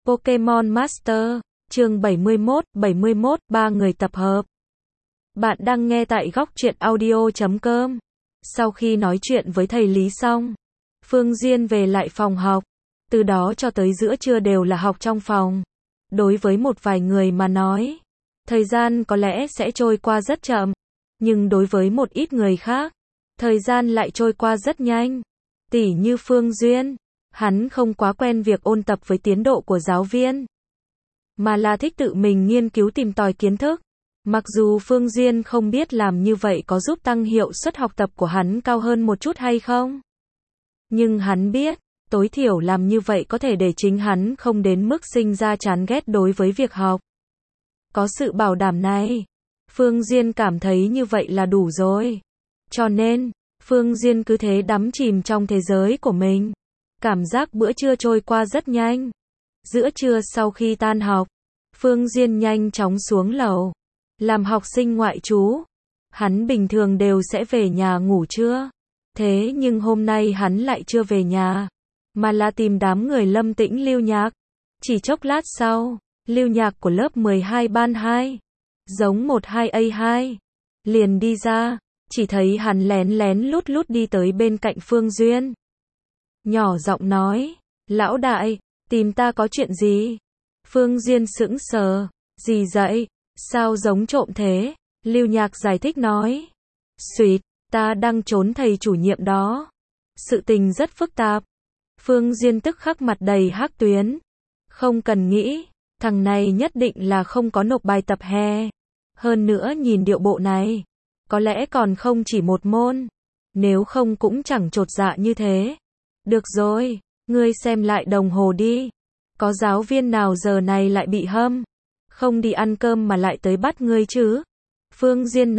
Pokemon Master, chương 71, ba người tập hợp. Bạn đang nghe tại góc truyện audio.com. Sau khi nói chuyện với thầy Lý xong, Phương Diên về lại phòng học. Từ đó cho tới giữa trưa đều là học trong phòng. Đối với một vài người mà nói, thời gian có lẽ sẽ trôi qua rất chậm. Nhưng đối với một ít người khác, thời gian lại trôi qua rất nhanh. Tỉ như Phương Duyên, hắn không quá quen việc ôn tập với tiến độ của giáo viên, mà là thích tự mình nghiên cứu tìm tòi kiến thức. Mặc dù Phương Duyên không biết làm như vậy có giúp tăng hiệu suất học tập của hắn cao hơn một chút hay không. Nhưng hắn biết, tối thiểu làm như vậy có thể để chính hắn không đến mức sinh ra chán ghét đối với việc học. Có sự bảo đảm này, Phương Duyên cảm thấy như vậy là đủ rồi. Cho nên, Phương Duyên cứ thế đắm chìm trong thế giới của mình. Cảm giác bữa trưa trôi qua rất nhanh. Giữa trưa sau khi tan học, Phương Duyên nhanh chóng xuống lầu. Làm học sinh ngoại trú, hắn bình thường đều sẽ về nhà ngủ trưa. Thế nhưng hôm nay hắn lại chưa về nhà, mà là tìm đám người Lâm Tĩnh Lưu Nhạc. Chỉ chốc lát sau, Lưu Nhạc của lớp 12 ban 2, giống 12A2, liền đi ra, chỉ thấy hắn lén lén lút lút đi tới bên cạnh Phương Duyên. Nhỏ giọng nói, lão đại, tìm ta có chuyện gì? Phương Duyên sững sờ, gì vậy? Sao giống trộm thế? Lưu Nhạc giải thích nói, suýt, ta đang trốn thầy chủ nhiệm đó. Sự tình rất phức tạp. Phương Duyên tức khắc mặt đầy hắc tuyến. Không cần nghĩ, thằng này nhất định là không có nộp bài tập hè. Hơn nữa nhìn điệu bộ này, có lẽ còn không chỉ một môn. Nếu không cũng chẳng chột dạ như thế. Được rồi, ngươi xem lại đồng hồ đi. Có giáo viên nào giờ này lại bị hâm? Không đi ăn cơm mà lại tới bắt ngươi chứ? Phương Duyên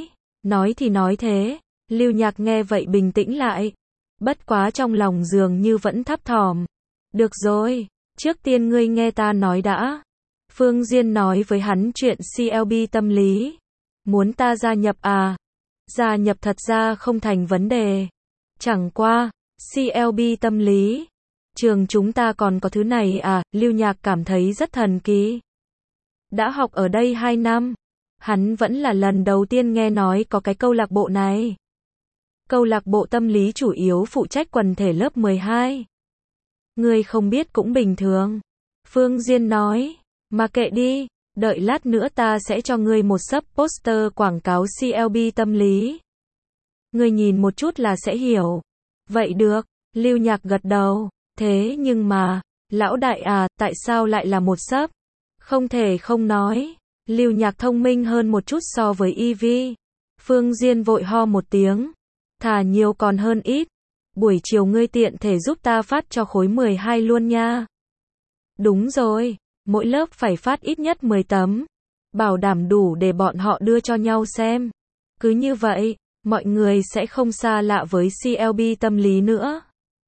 nói thì nói thế. Lưu Nhạc nghe vậy bình tĩnh lại. Bất quá trong lòng dường như vẫn thấp thỏm. Được rồi, trước tiên ngươi nghe ta nói đã. Phương Duyên nói với hắn chuyện CLB tâm lý. Muốn ta gia nhập à? Gia nhập thật ra không thành vấn đề. Chẳng qua, CLB tâm lý. Trường chúng ta còn có thứ này à? Lưu Nhạc cảm thấy rất thần kỳ. Đã học ở đây 2 năm. Hắn vẫn là lần đầu tiên nghe nói có cái câu lạc bộ này. Câu lạc bộ tâm lý chủ yếu phụ trách quần thể lớp 12. Ngươi không biết cũng bình thường. Phương Duyên nói, mà kệ đi, đợi lát nữa ta sẽ cho ngươi một xấp poster quảng cáo CLB tâm lý. Ngươi nhìn một chút là sẽ hiểu. Vậy được, Lưu Nhạc gật đầu. Thế nhưng mà, lão đại à, tại sao lại là một xấp? Không thể không nói, Lưu Nhạc thông minh hơn một chút so với Ivy. Phương Duyên vội ho một tiếng. Thà nhiều còn hơn ít. Buổi chiều ngươi tiện thể giúp ta phát cho khối 12 luôn nha. Đúng rồi, mỗi lớp phải phát ít nhất 10 tấm. Bảo đảm đủ để bọn họ đưa cho nhau xem. Cứ như vậy, mọi người sẽ không xa lạ với CLB tâm lý nữa.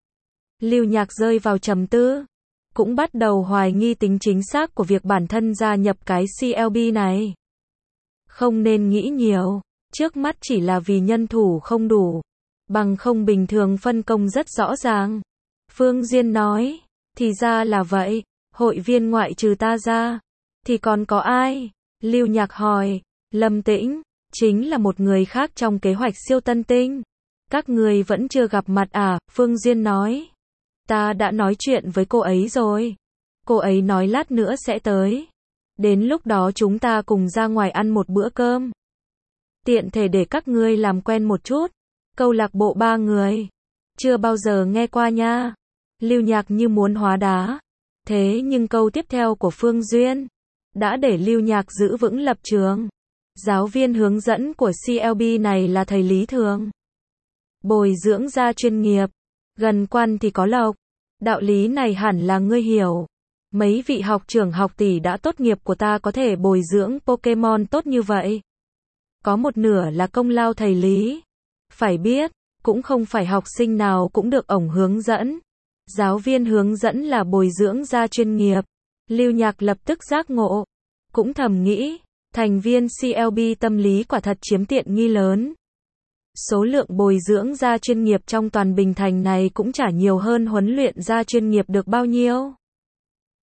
Lưu Nhạc rơi vào trầm tư. Cũng bắt đầu hoài nghi tính chính xác của việc bản thân gia nhập cái CLB này. Không nên nghĩ nhiều. Trước mắt chỉ là vì nhân thủ không đủ. Bằng không bình thường phân công rất rõ ràng. Phương Duyên nói, thì ra là vậy, hội viên ngoại trừ ta ra, thì còn có ai? Lưu Nhạc hỏi, Lâm Tĩnh, chính là một người khác trong kế hoạch siêu tân tinh. Các người vẫn chưa gặp mặt à? Phương Duyên nói, ta đã nói chuyện với cô ấy rồi. Cô ấy nói lát nữa sẽ tới. Đến lúc đó chúng ta cùng ra ngoài ăn một bữa cơm. Tiện thể để các ngươi làm quen một chút. Câu lạc bộ 3 người. Chưa bao giờ nghe qua nha. Lưu Nhạc như muốn hóa đá. Thế nhưng câu tiếp theo của Phương Duyên đã để Lưu Nhạc giữ vững lập trường. Giáo viên hướng dẫn của CLB này là thầy Lý Thường. Bồi dưỡng gia chuyên nghiệp. Gần quan thì có lộc. Đạo lý này hẳn là ngươi hiểu. Mấy vị học trưởng học tỷ đã tốt nghiệp của ta có thể bồi dưỡng Pokemon tốt như vậy. Có một nửa là công lao thầy Lý. Phải biết, cũng không phải học sinh nào cũng được ổng hướng dẫn. Giáo viên hướng dẫn là bồi dưỡng gia chuyên nghiệp. Lưu Nhạc lập tức giác ngộ. Cũng thầm nghĩ, thành viên CLB tâm lý quả thật chiếm tiện nghi lớn. Số lượng bồi dưỡng gia chuyên nghiệp trong toàn Bình Thành này cũng chả nhiều hơn huấn luyện gia chuyên nghiệp được bao nhiêu.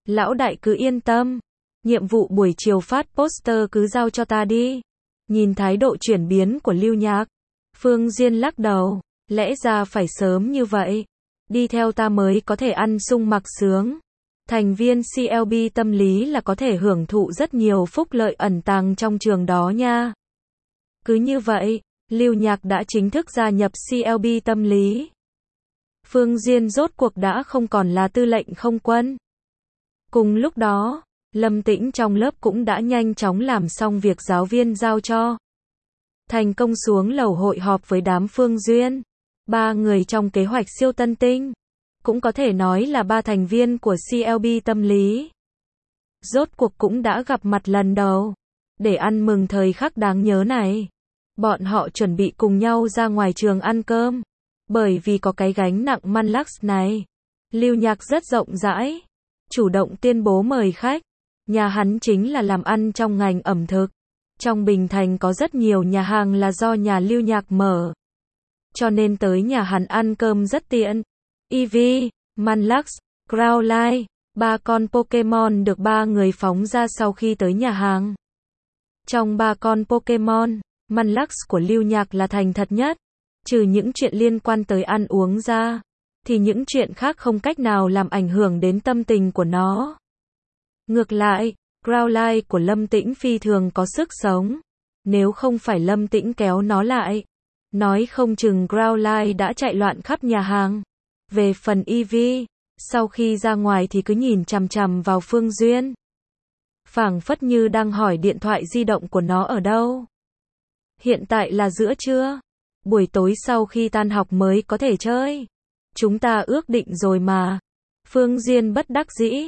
Lão đại cứ yên tâm. Nhiệm vụ buổi chiều phát poster cứ giao cho ta đi. Nhìn thái độ chuyển biến của Lưu Nhạc, Phương Duyên lắc đầu. Lẽ ra phải sớm như vậy. Đi theo ta mới có thể ăn sung mặc sướng. Thành viên CLB tâm lý là có thể hưởng thụ rất nhiều phúc lợi ẩn tàng trong trường đó nha. Cứ như vậy, Lưu Nhạc đã chính thức gia nhập CLB tâm lý. Phương Duyên rốt cuộc đã không còn là tư lệnh không quân. Cùng lúc đó, Lâm Tĩnh trong lớp cũng đã nhanh chóng làm xong việc giáo viên giao cho. Thành công xuống lầu hội họp với đám Phương Duyên. 3 người trong kế hoạch siêu tân tinh. Cũng có thể nói là 3 thành viên của CLB tâm lý. Rốt cuộc cũng đã gặp mặt lần đầu. Để ăn mừng thời khắc đáng nhớ này, bọn họ chuẩn bị cùng nhau ra ngoài trường ăn cơm. Bởi vì có cái gánh nặng Manlux này, Lưu Nhạc rất rộng rãi, chủ động tuyên bố mời khách. Nhà hắn chính là làm ăn trong ngành ẩm thực. Trong Bình Thành có rất nhiều nhà hàng là do nhà Lưu Nhạc mở. Cho nên tới nhà hắn ăn cơm rất tiện. Eevee, Manlux, Growlithe, 3 con Pokemon được 3 người phóng ra sau khi tới nhà hàng. Trong 3 con Pokemon, Manlux của Lưu Nhạc là thành thật nhất. Trừ những chuyện liên quan tới ăn uống ra, thì những chuyện khác không cách nào làm ảnh hưởng đến tâm tình của nó. Ngược lại, Growlithe của Lâm Tĩnh phi thường có sức sống. Nếu không phải Lâm Tĩnh kéo nó lại, nói không chừng Growlithe đã chạy loạn khắp nhà hàng. Về phần Eevee, sau khi ra ngoài thì cứ nhìn chằm chằm vào Phương Duyên. Phảng phất như đang hỏi điện thoại di động của nó ở đâu. Hiện tại là giữa trưa. Buổi tối sau khi tan học mới có thể chơi. Chúng ta ước định rồi mà. Phương Duyên bất đắc dĩ.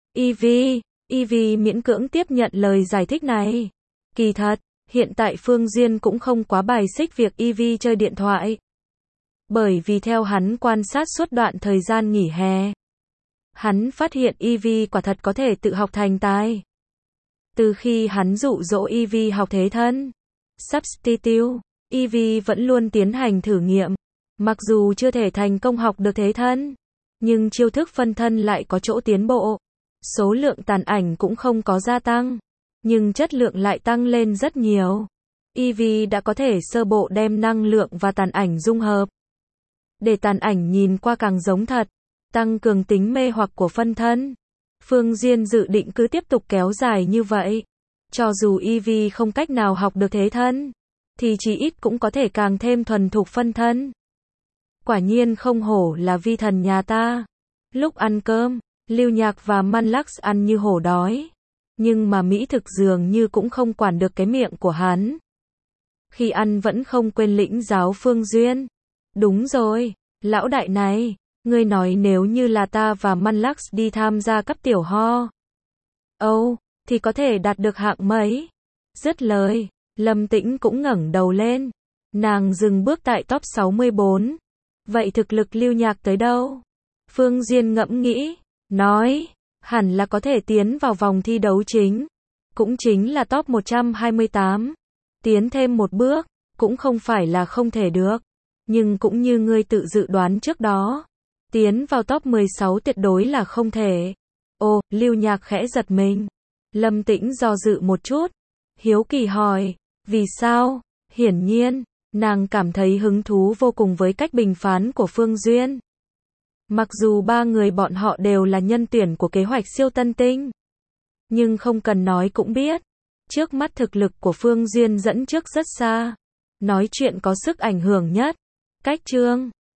Eevee miễn cưỡng tiếp nhận lời giải thích này. Kỳ thật, hiện tại Phương Duyên cũng không quá bài xích việc Eevee chơi điện thoại. Bởi vì theo hắn quan sát suốt đoạn thời gian nghỉ hè, hắn phát hiện Eevee quả thật có thể tự học thành tài. Từ khi hắn dụ dỗ Eevee học thế thân, Substitute, Eevee vẫn luôn tiến hành thử nghiệm. Mặc dù chưa thể thành công học được thế thân, nhưng chiêu thức phân thân lại có chỗ tiến bộ. Số lượng tàn ảnh cũng không có gia tăng, nhưng chất lượng lại tăng lên rất nhiều. Eevee đã có thể sơ bộ đem năng lượng và tàn ảnh dung hợp, để tàn ảnh nhìn qua càng giống thật, tăng cường tính mê hoặc của phân thân. Phương Duyên dự định cứ tiếp tục kéo dài như vậy. Cho dù Eevee không cách nào học được thế thân, thì chỉ ít cũng có thể càng thêm thuần thục phân thân. Quả nhiên không hổ là vi thần nhà ta. Lúc ăn cơm, Lưu Nhạc và Manlux ăn như hổ đói. Nhưng mà mỹ thực dường như cũng không quản được cái miệng của hắn. Khi ăn vẫn không quên lĩnh giáo Phương Duyên. Đúng rồi, lão đại này, ngươi nói nếu như là ta và Manlux đi tham gia cấp tiểu ho, thì có thể đạt được hạng mấy? Dứt lời, Lâm Tĩnh cũng ngẩng đầu lên. Nàng dừng bước tại top 64. Vậy thực lực Lưu Nhạc tới đâu? Phương Duyên ngẫm nghĩ, nói, hẳn là có thể tiến vào vòng thi đấu chính. Cũng chính là top 128. Tiến thêm một bước, cũng không phải là không thể được. Nhưng cũng như ngươi tự dự đoán trước đó, tiến vào top 16 tuyệt đối là không thể. Lưu Nhạc khẽ giật mình. Lâm Tĩnh do dự một chút, hiếu kỳ hỏi, vì sao? Hiển nhiên, nàng cảm thấy hứng thú vô cùng với cách bình phán của Phương Duyên. Mặc dù 3 người bọn họ đều là nhân tuyển của kế hoạch siêu tân tinh, nhưng không cần nói cũng biết, trước mắt thực lực của Phương Duyên dẫn trước rất xa. Nói chuyện có sức ảnh hưởng nhất. Cách chương